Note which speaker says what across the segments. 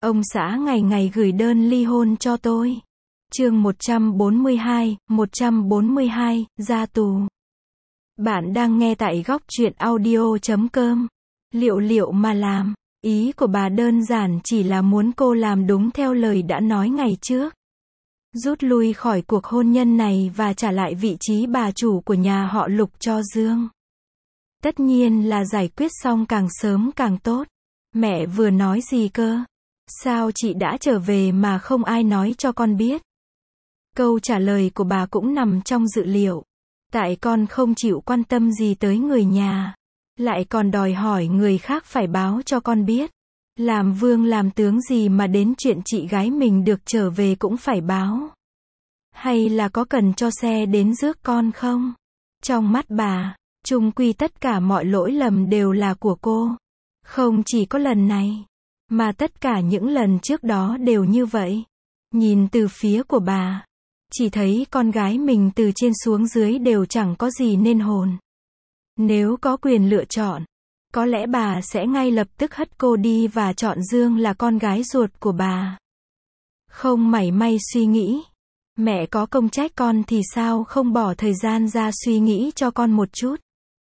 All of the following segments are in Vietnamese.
Speaker 1: Ông xã ngày ngày gửi đơn ly hôn cho tôi. Chương 142, ra tù. Bạn đang nghe tại góc truyện audio.com. Liệu liệu mà làm. Ý của bà đơn giản chỉ là muốn cô làm đúng theo lời đã nói ngày trước. Rút lui khỏi cuộc hôn nhân này và trả lại vị trí bà chủ của nhà họ Lục cho Dương. Tất nhiên là giải quyết xong càng sớm càng tốt. Mẹ vừa nói gì cơ? Sao chị đã trở về mà không ai nói cho con biết? Câu trả lời của bà cũng nằm trong dự liệu. Tại con không chịu quan tâm gì tới người nhà. Lại còn đòi hỏi người khác phải báo cho con biết. Làm vương làm tướng gì mà đến chuyện chị gái mình được trở về cũng phải báo. Hay là có cần cho xe đến rước con không? Trong mắt bà, chung quy tất cả mọi lỗi lầm đều là của cô. Không chỉ có lần này, mà tất cả những lần trước đó đều như vậy. Nhìn từ phía của bà, chỉ thấy con gái mình từ trên xuống dưới đều chẳng có gì nên hồn. Nếu có quyền lựa chọn, có lẽ bà sẽ ngay lập tức hất cô đi và chọn Dương là con gái ruột của bà. Không mảy may suy nghĩ. Mẹ có công trách con thì sao không bỏ thời gian ra suy nghĩ cho con một chút?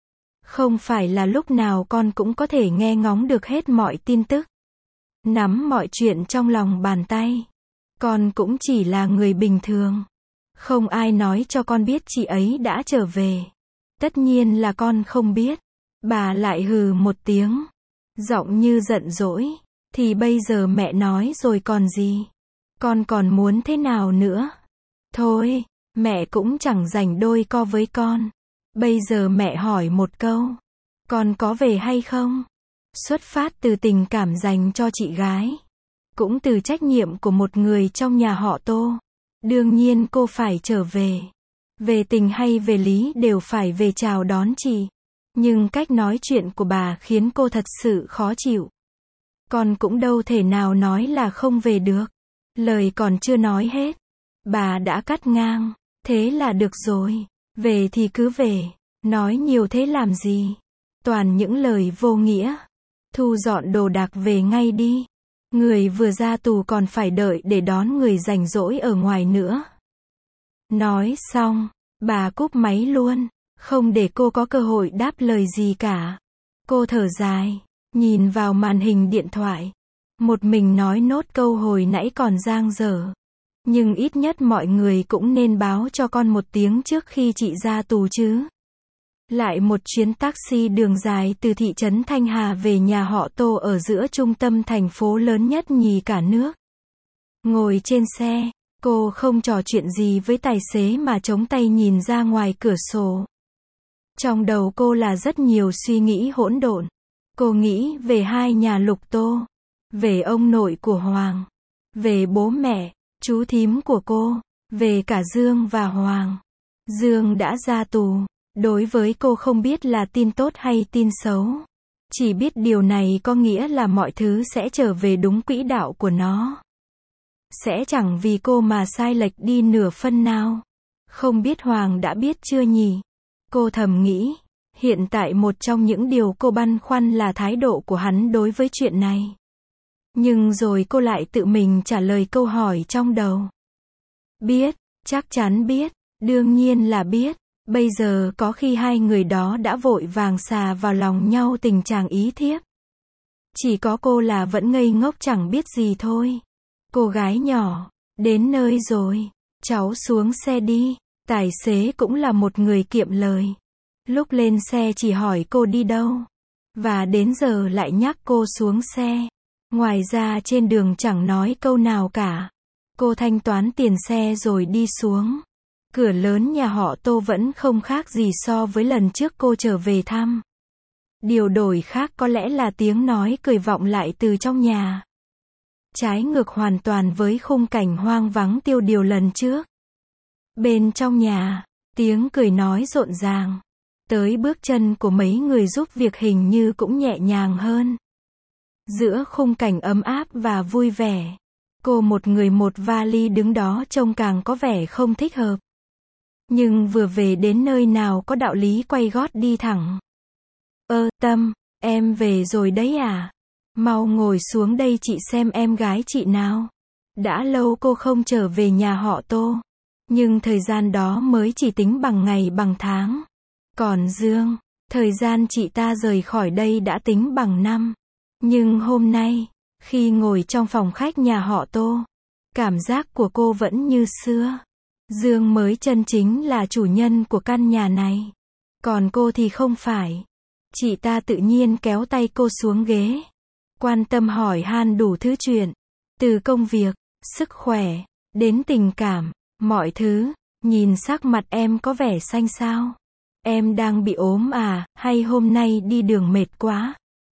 Speaker 1: Không phải là lúc nào con cũng có thể nghe ngóng được hết mọi tin tức. Nắm mọi chuyện trong lòng bàn tay. Con cũng chỉ là người bình thường. Không ai nói cho con biết chị ấy đã trở về. Tất nhiên là con không biết. Bà lại hừ một tiếng. Giọng như giận dỗi. Thì bây giờ mẹ nói rồi còn gì? Con còn muốn thế nào nữa? Thôi, mẹ cũng chẳng rảnh đôi co với con. Bây giờ mẹ hỏi một câu. Con có về hay không? Xuất phát từ tình cảm dành cho chị gái. Cũng từ trách nhiệm của một người trong nhà họ Tô. Đương nhiên cô phải trở về. Về tình hay về lý đều phải về chào đón chị. Nhưng cách nói chuyện của bà khiến cô thật sự khó chịu. Con cũng đâu thể nào nói là không về được. Lời còn chưa nói hết. Bà đã cắt ngang. Thế là được rồi. Về thì cứ về. Nói nhiều thế làm gì? Toàn những lời vô nghĩa. Thu dọn đồ đạc về ngay đi. Người vừa ra tù còn phải đợi để đón người rảnh rỗi ở ngoài nữa. Nói xong, bà cúp máy luôn. Không để cô có cơ hội đáp lời gì cả. Cô thở dài, nhìn vào màn hình điện thoại. Một mình nói nốt câu hồi nãy còn dang dở. Nhưng ít nhất mọi người cũng nên báo cho con một tiếng trước khi chị ra tù chứ. Lại một chuyến taxi đường dài từ thị trấn Thanh Hà về nhà họ Tô ở giữa trung tâm thành phố lớn nhất nhì cả nước. Ngồi trên xe, cô không trò chuyện gì với tài xế mà chống tay nhìn ra ngoài cửa sổ. Trong đầu cô là rất nhiều suy nghĩ hỗn độn. Cô nghĩ về hai nhà Lục Tô, về ông nội của Hoàng, về bố mẹ, chú thím của cô, về cả Dương và Hoàng. Dương đã ra tù. Đối với cô không biết là tin tốt hay tin xấu. Chỉ biết điều này có nghĩa là mọi thứ sẽ trở về đúng quỹ đạo của nó. Sẽ chẳng vì cô mà sai lệch đi nửa phân nào. Không biết Hoàng đã biết chưa nhỉ? Cô thầm nghĩ. Hiện tại một trong những điều cô băn khoăn là thái độ của hắn đối với chuyện này. Nhưng rồi cô lại tự mình trả lời câu hỏi trong đầu. Biết, chắc chắn biết, đương nhiên là biết. Bây giờ có khi hai người đó đã vội vàng xà vào lòng nhau tình trạng ý thiếp. Chỉ có cô là vẫn ngây ngốc chẳng biết gì thôi. Cô gái nhỏ, đến nơi rồi, cháu xuống xe đi. Tài xế cũng là một người kiệm lời. Lúc lên xe chỉ hỏi cô đi đâu. Và đến giờ lại nhắc cô xuống xe. Ngoài ra trên đường chẳng nói câu nào cả. Cô thanh toán tiền xe rồi đi xuống. Cửa lớn nhà họ Tô vẫn không khác gì so với lần trước cô trở về thăm. Điều đổi khác có lẽ là tiếng nói cười vọng lại từ trong nhà. Trái ngược hoàn toàn với khung cảnh hoang vắng tiêu điều lần trước. Bên trong nhà, tiếng cười nói rộn ràng. Tới bước chân của mấy người giúp việc hình như cũng nhẹ nhàng hơn. Giữa khung cảnh ấm áp và vui vẻ, cô một người một vali đứng đó trông càng có vẻ không thích hợp. Nhưng vừa về đến nơi nào có đạo lý quay gót đi thẳng. Tâm, em về rồi đấy à? Mau ngồi xuống đây chị xem em gái chị nào. Đã lâu cô không trở về nhà họ Tô. Nhưng thời gian đó mới chỉ tính bằng ngày bằng tháng. Còn Dương, thời gian chị ta rời khỏi đây đã tính bằng năm. Nhưng hôm nay, khi ngồi trong phòng khách nhà họ Tô, cảm giác của cô vẫn như xưa. Dương mới chân chính là chủ nhân của căn nhà này. Còn cô thì không phải. Chị ta tự nhiên kéo tay cô xuống ghế. Quan tâm hỏi han đủ thứ chuyện. Từ công việc, sức khỏe, đến tình cảm, mọi thứ. Nhìn sắc mặt em có vẻ xanh xao. Em đang bị ốm à, hay hôm nay đi đường mệt quá?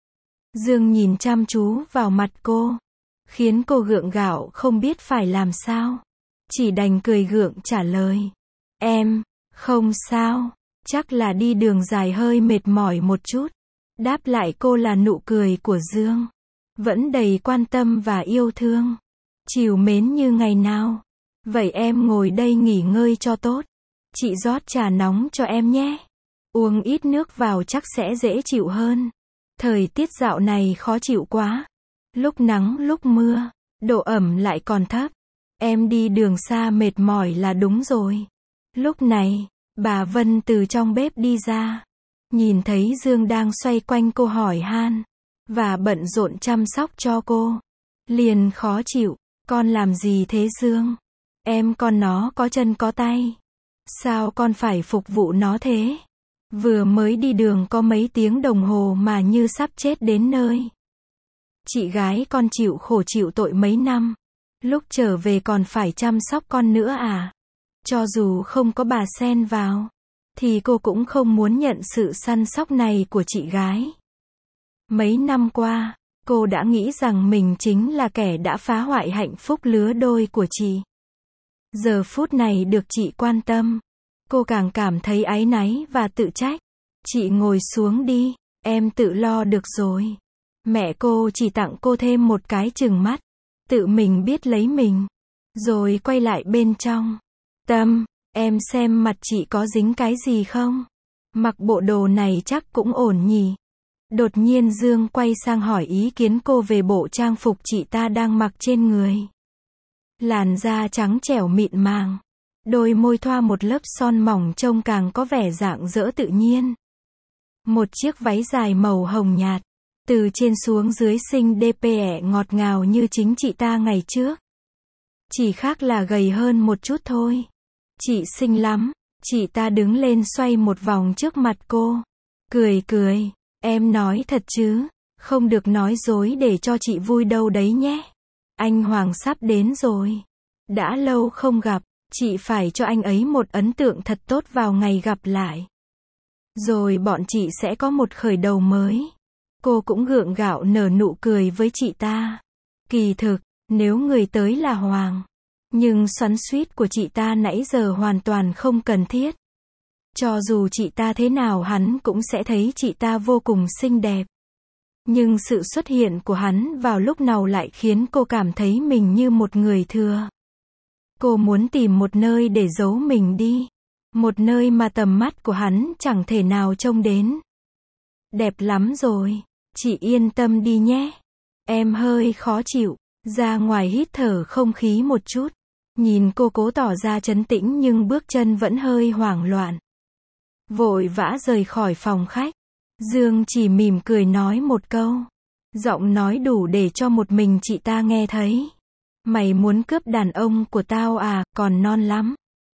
Speaker 1: Dương nhìn chăm chú vào mặt cô, khiến cô gượng gạo không biết phải làm sao. Chỉ đành cười gượng trả lời. Em, không sao, chắc là đi đường dài hơi mệt mỏi một chút. Đáp lại cô là nụ cười của Dương, vẫn đầy quan tâm và yêu thương, trìu mến như ngày nào. Vậy em ngồi đây nghỉ ngơi cho tốt. Chị rót trà nóng cho em nhé. Uống ít nước vào chắc sẽ dễ chịu hơn. Thời tiết dạo này khó chịu quá. Lúc nắng lúc mưa, độ ẩm lại còn thấp. Em đi đường xa mệt mỏi là đúng rồi. Lúc này, bà Vân từ trong bếp đi ra. Nhìn thấy Dương đang xoay quanh cô hỏi han, và bận rộn chăm sóc cho cô. Liền khó chịu. Con làm gì thế Dương? Em con nó có chân có tay. Sao con phải phục vụ nó thế? Vừa mới đi đường có mấy tiếng đồng hồ mà như sắp chết đến nơi. Chị gái con chịu khổ chịu tội mấy năm. Lúc trở về còn phải chăm sóc con nữa à? Cho dù không có bà xen vào, thì cô cũng không muốn nhận sự săn sóc này của chị gái. Mấy năm qua, cô đã nghĩ rằng mình chính là kẻ đã phá hoại hạnh phúc lứa đôi của chị. Giờ phút này được chị quan tâm, cô càng cảm thấy áy náy và tự trách. Chị ngồi xuống đi, em tự lo được rồi. Mẹ cô chỉ tặng cô thêm một cái chừng mắt, tự mình biết lấy mình. Rồi quay lại bên trong. Tâm, em xem mặt chị có dính cái gì không? Mặc bộ đồ này chắc cũng ổn nhỉ? Đột nhiên Dương quay sang hỏi ý kiến cô về bộ trang phục chị ta đang mặc trên người. Làn da trắng trẻo mịn màng, đôi môi thoa một lớp son mỏng trông càng có vẻ rạng rỡ tự nhiên. Một chiếc váy dài màu hồng nhạt, từ trên xuống dưới xinh đẹp ngọt ngào như chính chị ta ngày trước. Chỉ khác là gầy hơn một chút thôi. Chị xinh lắm. Chị ta đứng lên xoay một vòng trước mặt cô. Cười cười. Em nói thật chứ? Không được nói dối để cho chị vui đâu đấy nhé. Anh Hoàng sắp đến rồi. Đã lâu không gặp. Chị phải cho anh ấy một ấn tượng thật tốt vào ngày gặp lại. Rồi bọn chị sẽ có một khởi đầu mới. Cô cũng gượng gạo nở nụ cười với chị ta. Kỳ thực, nếu người tới là Hoàng, nhưng xoắn xuýt của chị ta nãy giờ hoàn toàn không cần thiết. Cho dù chị ta thế nào hắn cũng sẽ thấy chị ta vô cùng xinh đẹp. Nhưng sự xuất hiện của hắn vào lúc nào lại khiến cô cảm thấy mình như một người thừa. Cô muốn tìm một nơi để giấu mình đi. Một nơi mà tầm mắt của hắn chẳng thể nào trông đến. Đẹp lắm rồi. Chị yên tâm đi nhé. Em hơi khó chịu. Ra ngoài hít thở không khí một chút. Nhìn cô cố tỏ ra trấn tĩnh nhưng bước chân vẫn hơi hoảng loạn. Vội vã rời khỏi phòng khách. Dương chỉ mỉm cười nói một câu. Giọng nói đủ để cho một mình chị ta nghe thấy. Mày muốn cướp đàn ông của tao à, còn non lắm.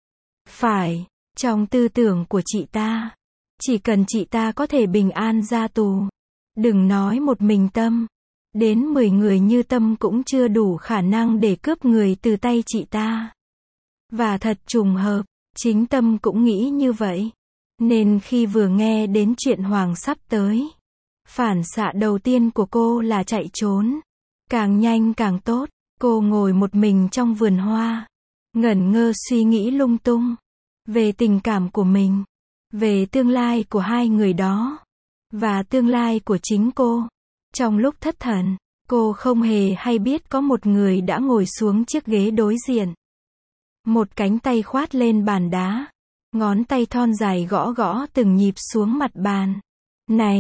Speaker 1: Phải, trong tư tưởng của chị ta, chỉ cần chị ta có thể bình an ra tù. Đừng nói một mình Tâm. Đến 10 người như Tâm cũng chưa đủ khả năng để cướp người từ tay chị ta. Và thật trùng hợp, chính Tâm cũng nghĩ như vậy. Nên khi vừa nghe đến chuyện Hoàng sắp tới, phản xạ đầu tiên của cô là chạy trốn. Càng nhanh càng tốt. Cô ngồi một mình trong vườn hoa, ngẩn ngơ suy nghĩ lung tung. Về tình cảm của mình, về tương lai của hai người đó, và tương lai của chính cô. Trong lúc thất thần, cô không hề hay biết có một người đã ngồi xuống chiếc ghế đối diện. Một cánh tay khoát lên bàn đá, ngón tay thon dài gõ gõ từng nhịp xuống mặt bàn. Này,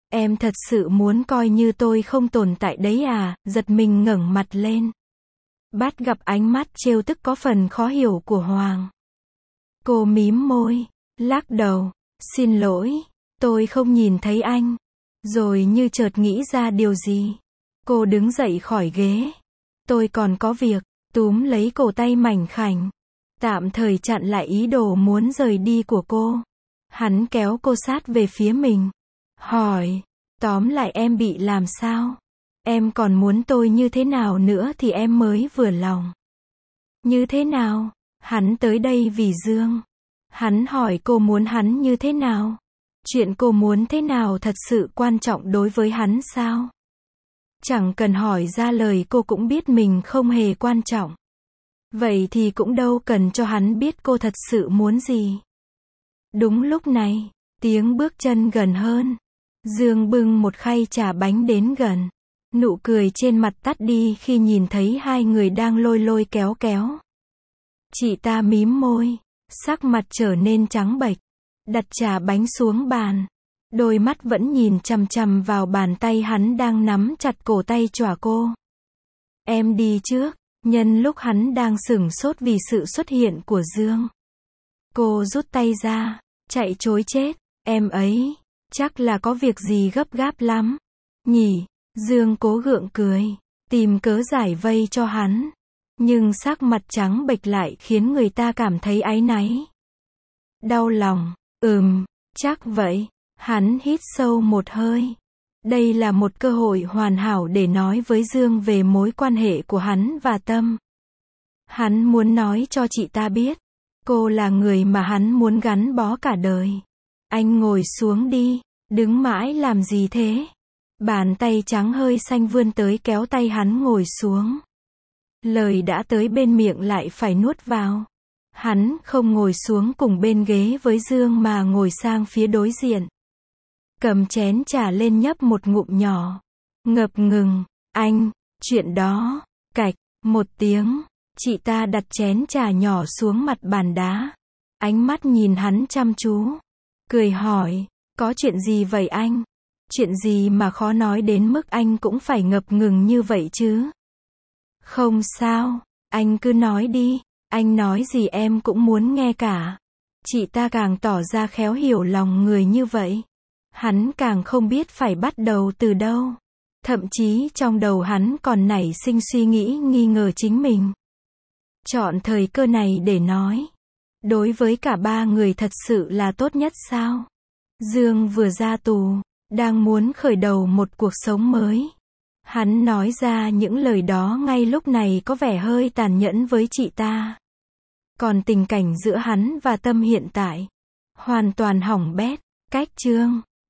Speaker 1: Em thật sự muốn coi như tôi không tồn tại đấy à, giật mình ngẩng mặt lên. Bắt gặp ánh mắt trêu tức có phần khó hiểu của Hoàng. Cô mím môi, lắc đầu, xin lỗi, tôi không nhìn thấy anh. Rồi như chợt nghĩ ra điều gì. Cô đứng dậy khỏi ghế. Tôi còn có việc, túm lấy cổ tay mảnh khảnh. Tạm thời chặn lại ý đồ muốn rời đi của cô. Hắn kéo cô sát về phía mình. Hỏi, tóm lại em bị làm sao? Em còn muốn tôi như thế nào nữa thì em mới vừa lòng. Như thế nào? Hắn tới đây vì Dương. Hắn hỏi cô muốn hắn như thế nào? Chuyện cô muốn thế nào thật sự quan trọng đối với hắn sao? Chẳng cần hỏi ra lời cô cũng biết mình không hề quan trọng. Vậy thì cũng đâu cần cho hắn biết cô thật sự muốn gì. Đúng lúc này, tiếng bước chân gần hơn. Dương bưng một khay trà bánh đến gần. Nụ cười trên mặt tắt đi khi nhìn thấy hai người đang lôi lôi kéo kéo. Chị ta mím môi, sắc mặt trở nên trắng bệch, đặt trà bánh xuống bàn. Đôi mắt vẫn nhìn chằm chằm vào bàn tay hắn đang nắm chặt cổ tay chỏa cô. Em đi trước, nhân lúc hắn đang sửng sốt vì sự xuất hiện của Dương. Cô rút tay ra, chạy trối chết, em ấy, chắc là có việc gì gấp gáp lắm. Nhỉ, Dương cố gượng cười, tìm cớ giải vây cho hắn. Nhưng sắc mặt trắng bệch lại khiến người ta cảm thấy áy náy. Đau lòng, chắc vậy. Hắn hít sâu một hơi. Đây là một cơ hội hoàn hảo để nói với Dương về mối quan hệ của hắn và Tâm. Hắn muốn nói cho chị ta biết, cô là người mà hắn muốn gắn bó cả đời. Anh ngồi xuống đi, đứng mãi làm gì thế? Bàn tay trắng hơi xanh vươn tới kéo tay hắn ngồi xuống. Lời đã tới bên miệng lại phải nuốt vào. Hắn không ngồi xuống cùng bên ghế với Dương mà ngồi sang phía đối diện. Cầm chén trà lên nhấp một ngụm nhỏ. Ngập ngừng, anh, chuyện đó, cạch, một tiếng, chị ta đặt chén trà nhỏ xuống mặt bàn đá. Ánh mắt nhìn hắn chăm chú. Cười hỏi, có chuyện gì vậy anh? Chuyện gì mà khó nói đến mức anh cũng phải ngập ngừng như vậy chứ? Không sao, anh cứ nói đi, anh nói gì em cũng muốn nghe cả. Chị ta càng tỏ ra khéo hiểu lòng người như vậy. Hắn càng không biết phải bắt đầu từ đâu. Thậm chí trong đầu hắn còn nảy sinh suy nghĩ nghi ngờ chính mình. Chọn thời cơ này để nói. Đối với cả ba người thật sự là tốt nhất sao? Dương vừa ra tù, đang muốn khởi đầu một cuộc sống mới. Hắn nói ra những lời đó ngay lúc này có vẻ hơi tàn nhẫn với chị ta. Còn tình cảnh giữa hắn và Tâm hiện tại, hoàn toàn hỏng bét. Cách chương